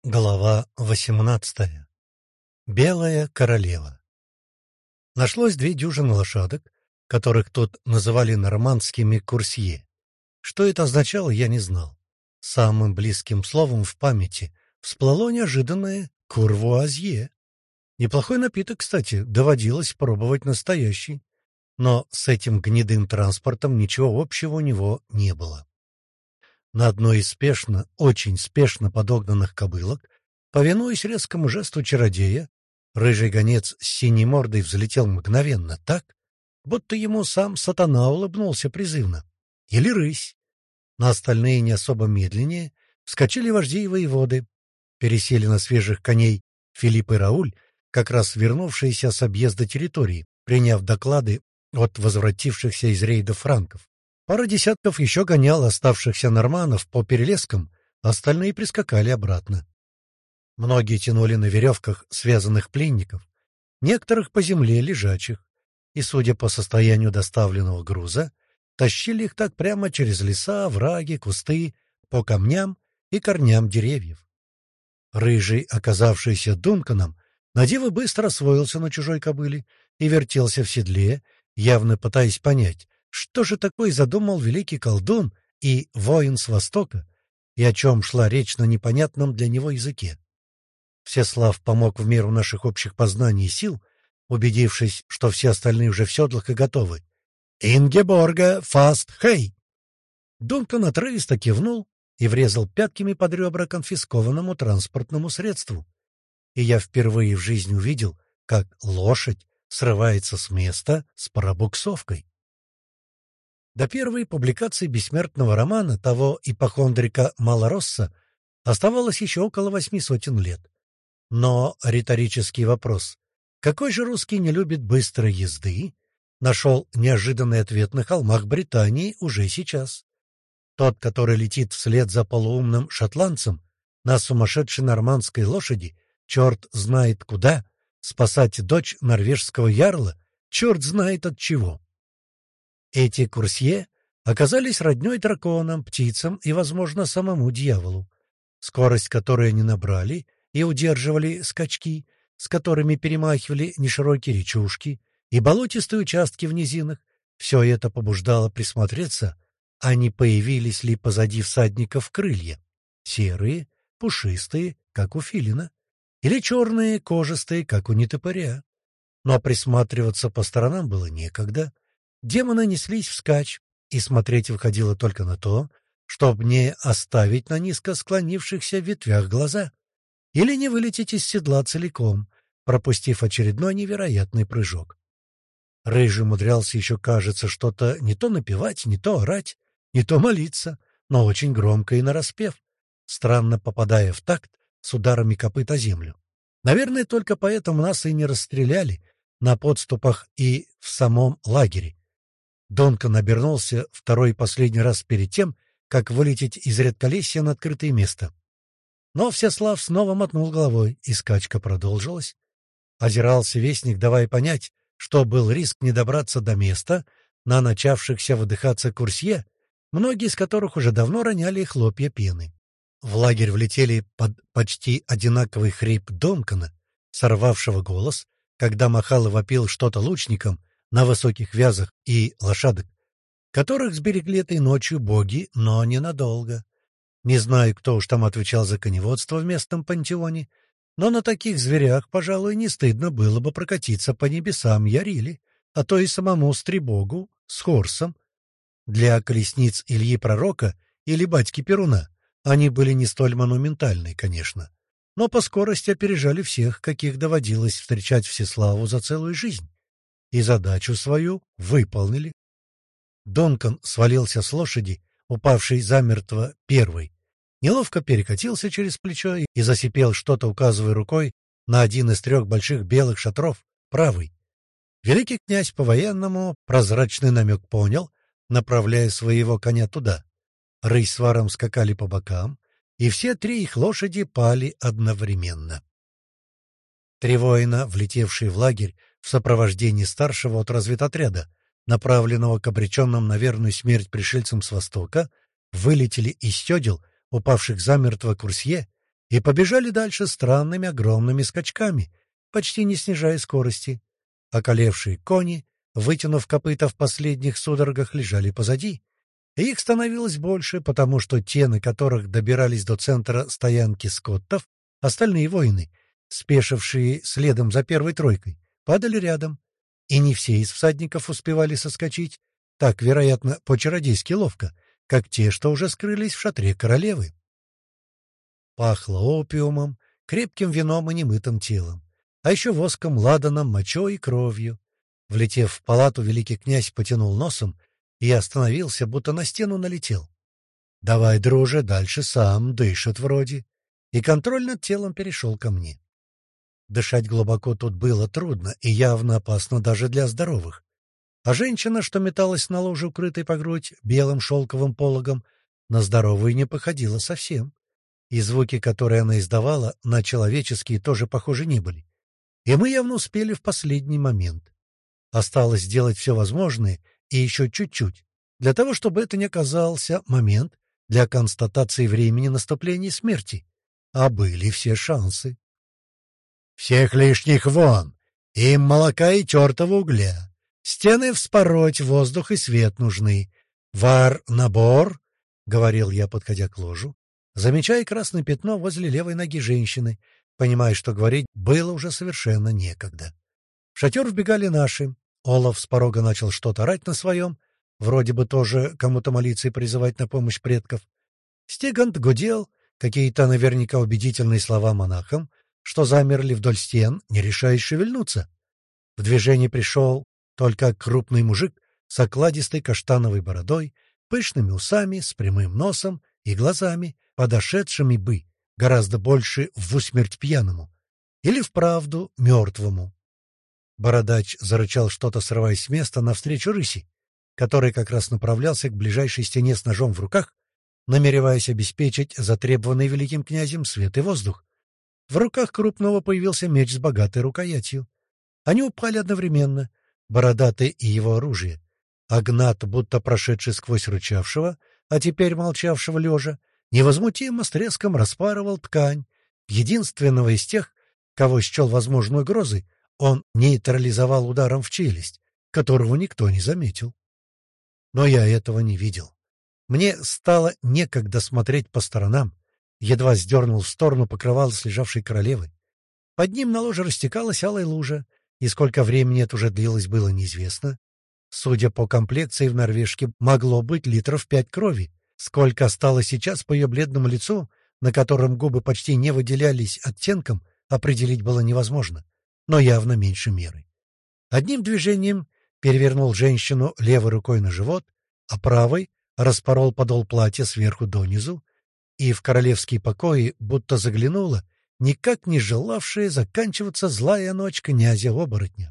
Глава 18. Белая королева. Нашлось 2 дюжины лошадок, которых тут называли нормандскими курсье. Что это означало, я не знал. Самым близким словом в памяти всплыло неожиданное курвуазье. Неплохой напиток, кстати, доводилось пробовать настоящий. Но с этим гнедым транспортом ничего общего у него не было. На одной из спешно, очень спешно подогнанных кобылок, повинуясь резкому жесту чародея, рыжий гонец с синей мордой взлетел мгновенно так, будто ему сам сатана улыбнулся призывно. Или рысь. На остальные не особо медленнее вскочили вожди и воеводы, пересели на свежих коней Филипп и Рауль, как раз вернувшиеся с объезда территории, приняв доклады от возвратившихся из рейда франков. Пара десятков еще гонял оставшихся норманнов по перелескам, остальные прискакали обратно. Многие тянули на веревках связанных пленников, некоторых по земле лежачих, и, судя по состоянию доставленного груза, тащили их так прямо через леса, овраги, кусты, по камням и корням деревьев. Рыжий, оказавшийся Дунканом, надиво быстро освоился на чужой кобыле и вертелся в седле, явно пытаясь понять, что же такое задумал великий колдун и воин с Востока, и о чем шла речь на непонятном для него языке. Всеслав помог в меру наших общих познаний и сил, убедившись, что все остальные уже в седлах и готовы. «Ингеборга, фаст, хей!» Дункан отрывисто кивнул и врезал пятками под ребра конфискованному транспортному средству. И я впервые в жизни увидел, как лошадь срывается с места с пробуксовкой. До первой публикации бессмертного романа того ипохондрика Малоросса оставалось еще около 800 лет. Но риторический вопрос «Какой же русский не любит быстрой езды?» нашел неожиданный ответ на холмах Британии уже сейчас. Тот, который летит вслед за полуумным шотландцем на сумасшедшей нормандской лошади, черт знает куда, спасать дочь норвежского ярла, черт знает от чего. Эти курсье оказались роднёй драконам, птицам и, возможно, самому дьяволу. Скорость, которую они набрали, и удерживали скачки, с которыми перемахивали неширокие речушки и болотистые участки в низинах, все это побуждало присмотреться, а не появились ли позади всадников крылья, серые, пушистые, как у филина, или черные, кожистые, как у нетопыря. Но присматриваться по сторонам было некогда. Демоны неслись вскачь, и смотреть выходило только на то, чтобы не оставить на низко склонившихся в ветвях глаза или не вылететь из седла целиком, пропустив очередной невероятный прыжок. Рыжий умудрялся еще, кажется, что-то не то напевать, не то орать, не то молиться, но очень громко и нараспев, странно попадая в такт с ударами копыт о землю. Наверное, только поэтому нас и не расстреляли на подступах и в самом лагере. Дункан обернулся второй и последний раз перед тем, как вылететь из редколесья на открытое место. Но Всеслав снова мотнул головой, и скачка продолжилась. Озирался вестник, давая понять, что был риск не добраться до места на начавшихся выдыхаться курсье, многие из которых уже давно роняли хлопья пены. В лагерь влетели под почти одинаковый хрип Дункана, сорвавшего голос, когда махал и вопил что-то лучникам на высоких вязах и лошадок, которых сберегли этой ночью боги, но ненадолго. Не знаю, кто уж там отвечал за коневодство в местном пантеоне, но на таких зверях, пожалуй, не стыдно было бы прокатиться по небесам Ярили, а то и самому Стребогу с Хорсом. Для колесниц Ильи Пророка или батьки Перуна они были не столь монументальны, конечно, но по скорости опережали всех, каких доводилось встречать Всеславу за целую жизнь, и задачу свою выполнили. Дункан свалился с лошади, упавшей замертво первой, неловко перекатился через плечо и засипел что-то, указывая рукой на один из 3 больших белых шатров, правый. Великий князь по-военному прозрачный намек понял, направляя своего коня туда. Рысь с варом скакали по бокам, и все 3 их лошади пали одновременно. 3 воина, влетевшие в лагерь в сопровождении старшего от разведотряда, направленного к обреченным на верную смерть пришельцам с Востока, вылетели из седел упавших замертво курсье и побежали дальше странными огромными скачками, почти не снижая скорости. Околевшие кони, вытянув копыта в последних судорогах, лежали позади, и их становилось больше, потому что те, на которых добирались до центра стоянки скоттов, остальные воины, спешившие следом за первой тройкой, падали рядом, и не все из всадников успевали соскочить, так, вероятно, по-чародейски ловко, как те, что уже скрылись в шатре королевы. Пахло опиумом, крепким вином и немытым телом, а еще воском, ладаном, мочой и кровью. Влетев в палату, великий князь потянул носом и остановился, будто на стену налетел. «Давай, друже, дальше сам, дышит вроде». И контроль над телом перешел ко мне. Дышать глубоко тут было трудно и явно опасно даже для здоровых. А женщина, что металась на ложе, укрытой по грудь белым шелковым пологом, на здоровую не походила совсем. И звуки, которые она издавала, на человеческие тоже похожи не были. И мы явно успели в последний момент. Осталось сделать все возможное и еще чуть-чуть, для того, чтобы это не оказался момент для констатации времени наступления смерти. А были все шансы. «Всех лишних вон! Им молока и тертого угля. Стены вспороть, воздух и свет нужны. Вар-набор!» — говорил я, подходя к ложу, замечая красное пятно возле левой ноги женщины, понимая, что говорить было уже совершенно некогда. В шатер вбегали наши. Олаф с порога начал что-то орать на своем, вроде бы тоже кому-то молиться и призывать на помощь предков. Стегант гудел какие-то наверняка убедительные слова монахам, что замерли вдоль стен, не решаясь шевельнуться. В движение пришел только крупный мужик с окладистой каштановой бородой, пышными усами, с прямым носом и глазами, подошедшими бы гораздо больше в усмерть пьяному или вправду мертвому. Бородач зарычал что-то, срываясь с места навстречу рыси, который как раз направлялся к ближайшей стене с ножом в руках, намереваясь обеспечить затребованный великим князем свет и воздух. В руках крупного появился меч с богатой рукоятью. Они упали одновременно, бородатый и его оружие. Агнат, будто прошедший сквозь рычавшего, а теперь молчавшего лежа, невозмутимо с треском распарывал ткань. Единственного из тех, кого счел возможной угрозой, он нейтрализовал ударом в челюсть, которого никто не заметил. Но я этого не видел. Мне стало некогда смотреть по сторонам. Едва сдернул в сторону покрывало с лежавшей королевы. Под ним на ложе растекалась алая лужа, и сколько времени это уже длилось, было неизвестно. Судя по комплекции, в норвежке могло быть литров 5 крови. Сколько осталось сейчас по ее бледному лицу, на котором губы почти не выделялись оттенком, определить было невозможно, но явно меньше меры. Одним движением перевернул женщину левой рукой на живот, а правой распорол подол платья сверху донизу, и в королевские покои будто заглянула никак не желавшая заканчиваться злая ночь князя-оборотня.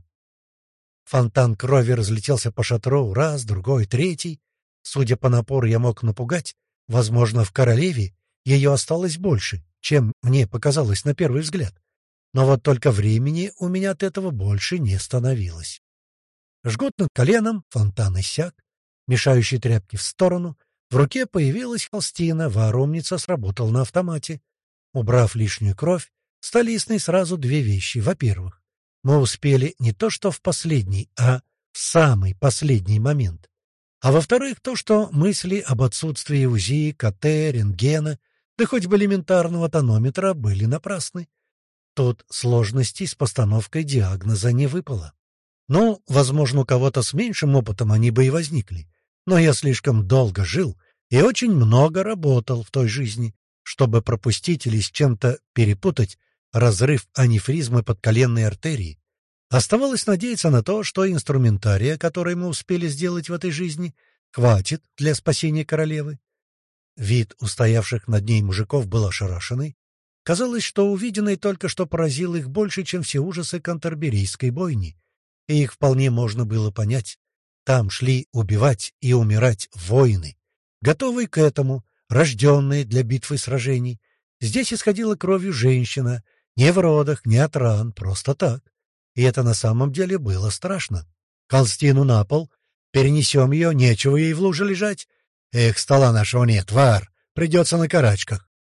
Фонтан крови разлетелся по шатру раз, другой, третий. Судя по напору, я мог напугать. Возможно, в королеве ее осталось больше, чем мне показалось на первый взгляд. Но вот только времени у меня от этого больше не становилось. Жгут над коленом, фонтан иссяк, мешающие тряпки в сторону. В руке появилась холстина, воромница сработал на автомате. Убрав лишнюю кровь, стали ясны сразу две вещи. Во-первых, мы успели не то что в последний, а в самый последний момент. А во-вторых, то, что мысли об отсутствии УЗИ, КТ, рентгена, да хоть бы элементарного тонометра, были напрасны. Тут сложностей с постановкой диагноза не выпало. Ну, возможно, у кого-то с меньшим опытом они бы и возникли. Но я слишком долго жил и очень много работал в той жизни, чтобы пропустить или с чем-то перепутать разрыв аневризмы подколенной артерии. Оставалось надеяться на то, что инструментария, который мы успели сделать в этой жизни, хватит для спасения королевы. Вид устоявших над ней мужиков был ошарашенный. Казалось, что увиденное только что поразило их больше, чем все ужасы Кантерберийской бойни. И их вполне можно было понять. Там шли убивать и умирать воины, готовые к этому, рожденные для битвы и сражений. Здесь исходила кровью женщина, не в родах, не от ран, просто так. И это на самом деле было страшно. Холстину на пол, перенесем ее, нечего ей в луже лежать. Эх, стола нашего нет, Вар, придется на карачках.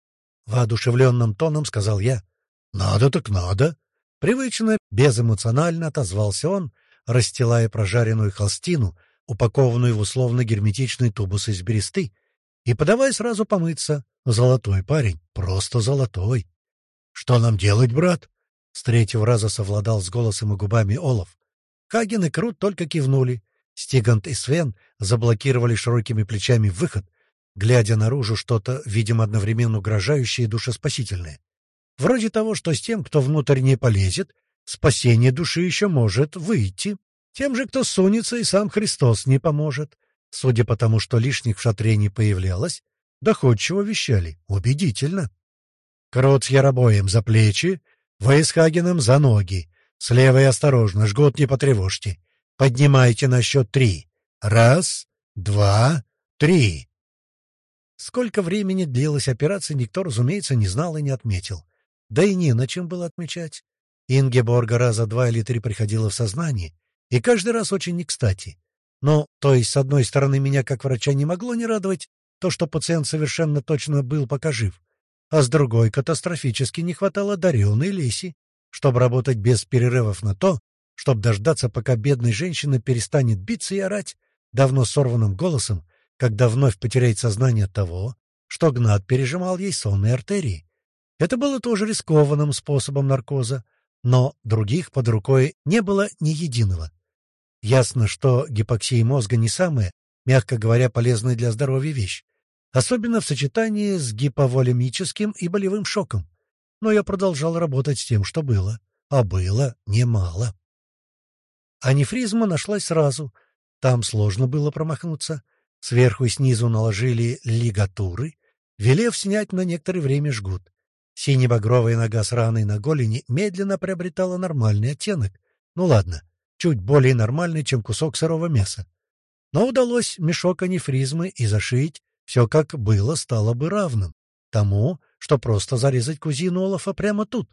— воодушевленным тоном сказал я. «Надо так надо!» Привычно, безэмоционально отозвался он, расстилая прожаренную холстину, упакованную в условно-герметичный тубус из бересты, и подавай сразу помыться. Золотой парень, просто золотой. «Что нам делать, брат?» С третьего раза совладал с голосом и губами Олаф. Хаген и Крут только кивнули. Стигант и Свен заблокировали широкими плечами выход, глядя наружу что-то, видимо, одновременно угрожающее и душеспасительное. Вроде того, что с тем, кто внутрь не полезет, спасение души еще может выйти. Тем же, кто сунется, и сам Христос не поможет. Судя по тому, что лишних в шатре не появлялось, доходчиво вещали. Убедительно. Крот с Яробоем за плечи, вы с Хагеном за ноги. Слева и осторожно, жгут не потревожьте. Поднимайте на счет 3. 1, 2, 3. Сколько времени длилась операция, никто, разумеется, не знал и не отметил. Да и не на чем было отмечать. Ингеборга раза 2 или 3 приходила в сознание, и каждый раз очень не кстати. Но, то есть, с одной стороны, меня как врача не могло не радовать то, что пациент совершенно точно был пока жив, а с другой катастрофически не хватало дареной Леси, чтобы работать без перерывов на то, чтобы дождаться, пока бедная женщина перестанет биться и орать давно сорванным голосом, когда вновь потеряет сознание от того, что Гнат пережимал ей сонные артерии. Это было тоже рискованным способом наркоза, но других под рукой не было ни единого. Ясно, что гипоксия мозга не самая, мягко говоря, полезная для здоровья вещь, особенно в сочетании с гиповолемическим и болевым шоком. Но я продолжал работать с тем, что было, а было немало. Анефризма нашлась сразу. Там сложно было промахнуться. Сверху и снизу наложили лигатуры, велев снять на некоторое время жгут. Сине-багровая нога с раной на голени медленно приобретала нормальный оттенок. Ну ладно, чуть более нормальный, чем кусок сырого мяса. Но удалось мешок анефризмы и зашить. Все как было стало бы равным тому, что просто зарезать кузину Олафа прямо тут.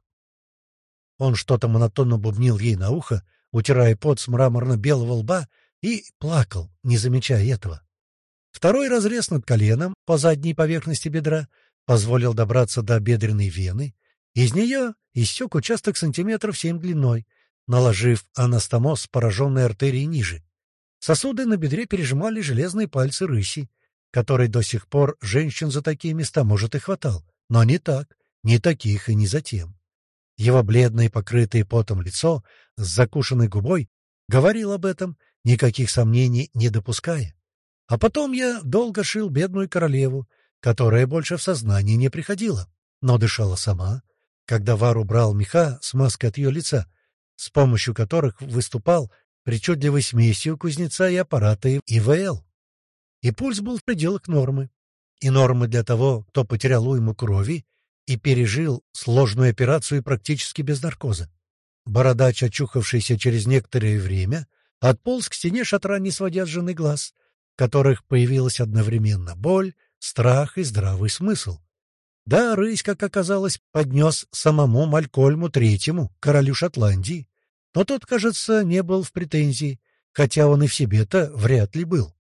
Он что-то монотонно бубнил ей на ухо, утирая пот с мраморно-белого лба, и плакал, не замечая этого. Второй разрез над коленом по задней поверхности бедра позволил добраться до бедренной вены. Из нее иссек участок сантиметров 7 длиной, наложив анастомоз с пораженной артерией ниже. Сосуды на бедре пережимали железные пальцы рыси, который до сих пор женщин за такие места, может, и хватал. Но не так, не таких и не затем. Его бледное, покрытое потом лицо с закушенной губой говорил об этом, никаких сомнений не допуская. А потом я долго шил бедную королеву, которая больше в сознание не приходила, но дышала сама, когда Вар убрал меха с маской от ее лица, с помощью которых выступал причудливой смесью кузнеца и аппарата ИВЛ. И пульс был в пределах нормы. И нормы для того, кто потерял уйму крови и пережил сложную операцию практически без наркоза. Бородач, очухавшийся через некоторое время, отполз к стене шатра, не сводя с жены глаз, в которых появилась одновременно боль, страх и здравый смысл. Да, рысь, как оказалось, поднес самому Малькольму Третьему, королю Шотландии. Но тот, кажется, не был в претензии, хотя он и в себе-то вряд ли был.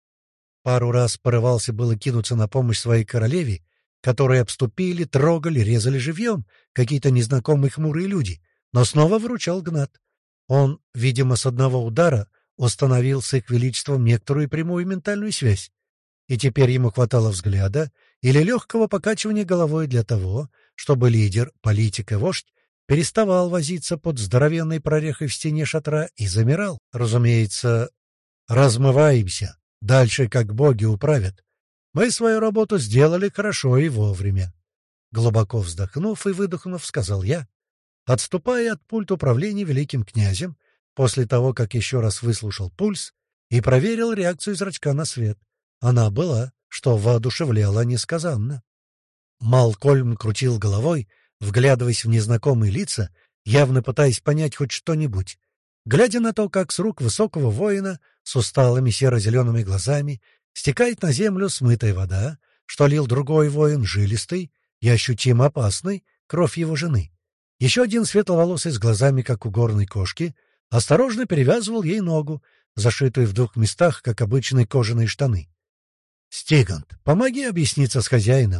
Пару раз порывался было кинуться на помощь своей королеве, которые обступили, трогали, резали живьем какие-то незнакомые хмурые люди, но снова выручал Гнат. Он, видимо, с одного удара установил с их величеством некоторую прямую ментальную связь, и теперь ему хватало взгляда или легкого покачивания головой для того, чтобы лидер, политик и вождь переставал возиться под здоровенной прорехой в стене шатра и замирал. Разумеется, размываемся. Дальше как боги управят. Мы свою работу сделали хорошо и вовремя. Глубоко вздохнув и выдохнув, сказал я, отступая от пульта управления великим князем, после того, как еще раз выслушал пульс и проверил реакцию зрачка на свет. Она была, что воодушевляло несказанно. Малкольм крутил головой, вглядываясь в незнакомые лица, явно пытаясь понять хоть что-нибудь. Глядя на то, как с рук высокого воина с усталыми серо-зелеными глазами стекает на землю смытая вода, что лил другой воин, жилистый и ощутимо опасный, кровь его жены. Еще один светловолосый с глазами, как у горной кошки, осторожно перевязывал ей ногу, зашитую в 2 местах, как обычные кожаные штаны. — Стигант, помоги объясниться с хозяином.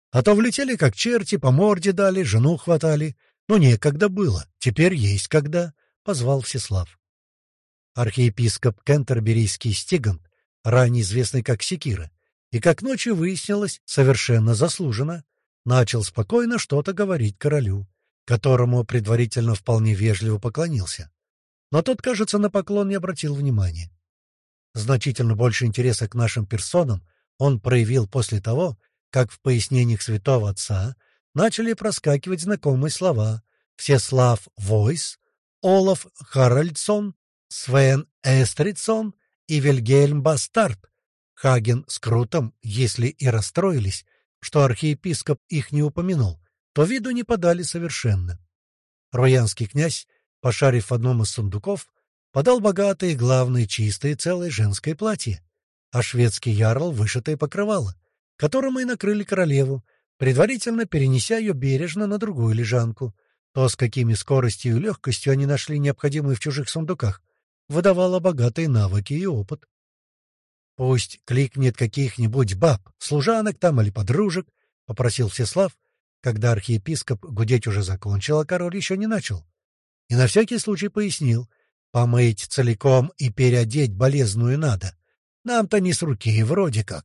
А то влетели как черти, по морде дали, жену хватали. Но некогда было, теперь есть когда, — позвал Всеслав. Архиепископ Кентерберийский Стигант, ранее известный как Секира, и, как ночью выяснилось, совершенно заслуженно, начал спокойно что-то говорить королю, которому предварительно вполне вежливо поклонился. Но тот, кажется, на поклон не обратил внимания. Значительно больше интереса к нашим персонам он проявил после того, как в пояснениях святого отца начали проскакивать знакомые слова «Всеслав Войс», «Олаф Харальдсон», «Свен Эстридсон» и «Вильгельм Бастард». Хаген с Крутом, если и расстроились, что архиепископ их не упомянул, то виду не подали совершенно. Роянский князь, пошарив в одном из сундуков, подал богатое, главное, чистое целое женское платье, а шведский ярл — вышитое покрывало, которым и накрыли королеву, предварительно перенеся ее бережно на другую лежанку. То, с какими скоростью и легкостью они нашли необходимые в чужих сундуках, выдавало богатые навыки и опыт. «Пусть кликнет каких-нибудь баб, служанок там или подружек», — попросил Всеслав, когда архиепископ гудеть уже закончил, а король еще не начал. И на всякий случай пояснил: «Помыть целиком и переодеть болезную надо. Нам-то не с руки, вроде как».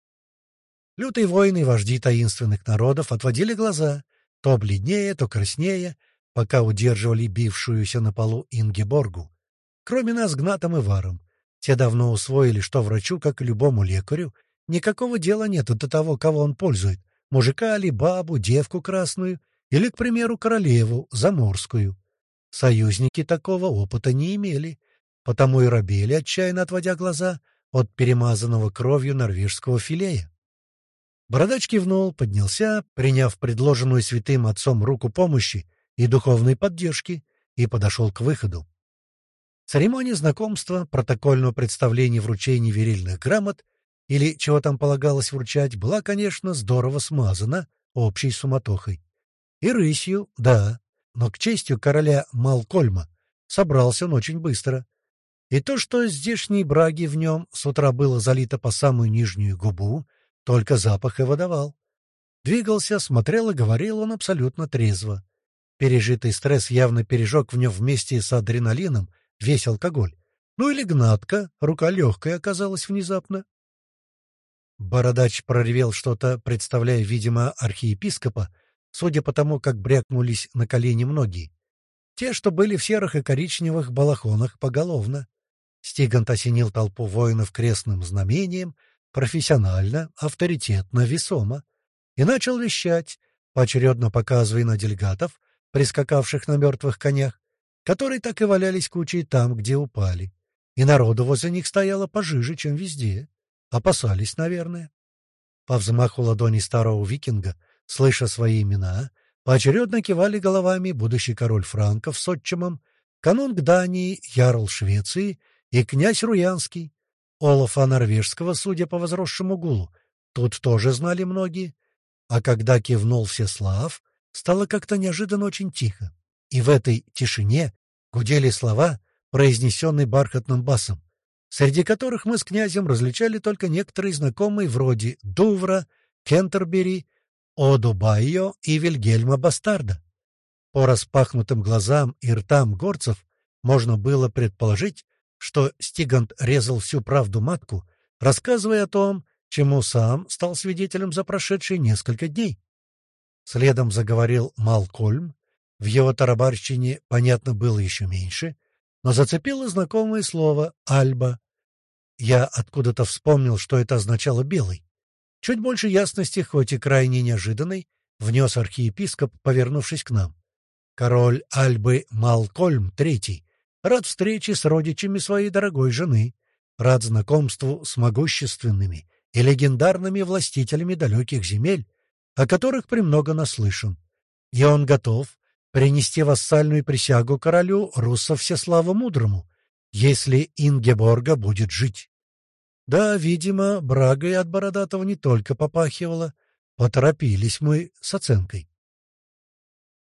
Лютые воины и вожди таинственных народов отводили глаза, то бледнее, то краснее, пока удерживали бившуюся на полу Ингеборгу. Кроме нас, Гнатом и Варом. Те давно усвоили, что врачу, как и любому лекарю, никакого дела нет до того, кого он пользует — мужика или бабу, девку красную или, к примеру, королеву, заморскую. Союзники такого опыта не имели, потому и робели, отчаянно отводя глаза от перемазанного кровью норвежского филея. Бородач кивнул, поднялся, приняв предложенную святым отцом руку помощи и духовной поддержки, и подошел к выходу. Церемония знакомства, протокольного представления вручения верильных грамот или чего там полагалось вручать, была, конечно, здорово смазана общей суматохой. И рысью, да, но к честью короля Малкольма собрался он очень быстро. И то, что здешней браги в нем с утра было залито по самую нижнюю губу, только запах и выдавал. Двигался, смотрел и говорил он абсолютно трезво. Пережитый стресс явно пережег в нем вместе с адреналином весь алкоголь. Ну или Гнатка, рука легкая оказалась внезапно. Бородач проревел что-то, представляя, видимо, архиепископа, судя по тому, как брякнулись на колени многие. Те, что были в серых и коричневых балахонах поголовно. Стигант осенил толпу воинов крестным знамением, профессионально, авторитетно, весомо, и начал вещать, поочередно показывая на делегатов, прискакавших на мертвых конях, которые так и валялись кучей там, где упали. И народу возле них стояло пожиже, чем везде. Опасались, наверное. По взмаху ладони старого викинга, слыша свои имена, поочередно кивали головами будущий король франков с отчимом, канунг Дании, ярл Швеции и князь Руянский. Олафа Норвежского, судя по возросшему гулу, тут тоже знали многие. А когда кивнул Всеслав, стало как-то неожиданно очень тихо. И в этой тишине гудели слова, произнесенные бархатным басом, среди которых мы с князем различали только некоторые знакомые вроде Дувра, Кентербери, Одубайо и Вильгельма Бастарда. По распахнутым глазам и ртам горцев можно было предположить, что Стигант резал всю правду матку, рассказывая о том, чему сам стал свидетелем за прошедшие несколько дней. Следом заговорил Малкольм. В его тарабарщине понятно было еще меньше, но зацепило знакомое слово «Альба». Я откуда-то вспомнил, что это означало «белый». Чуть больше ясности, хоть и крайне неожиданной, внес архиепископ, повернувшись к нам. Король Альбы Малкольм III рад встрече с родичами своей дорогой жены, рад знакомству с могущественными и легендарными властителями далеких земель, о которых премного наслышан. И он готов принести вассальную присягу королю руссов Всеславу Мудрому, если Ингеборга будет жить. Да, видимо, брагой от Бородатого не только попахивало, поторопились мы с оценкой.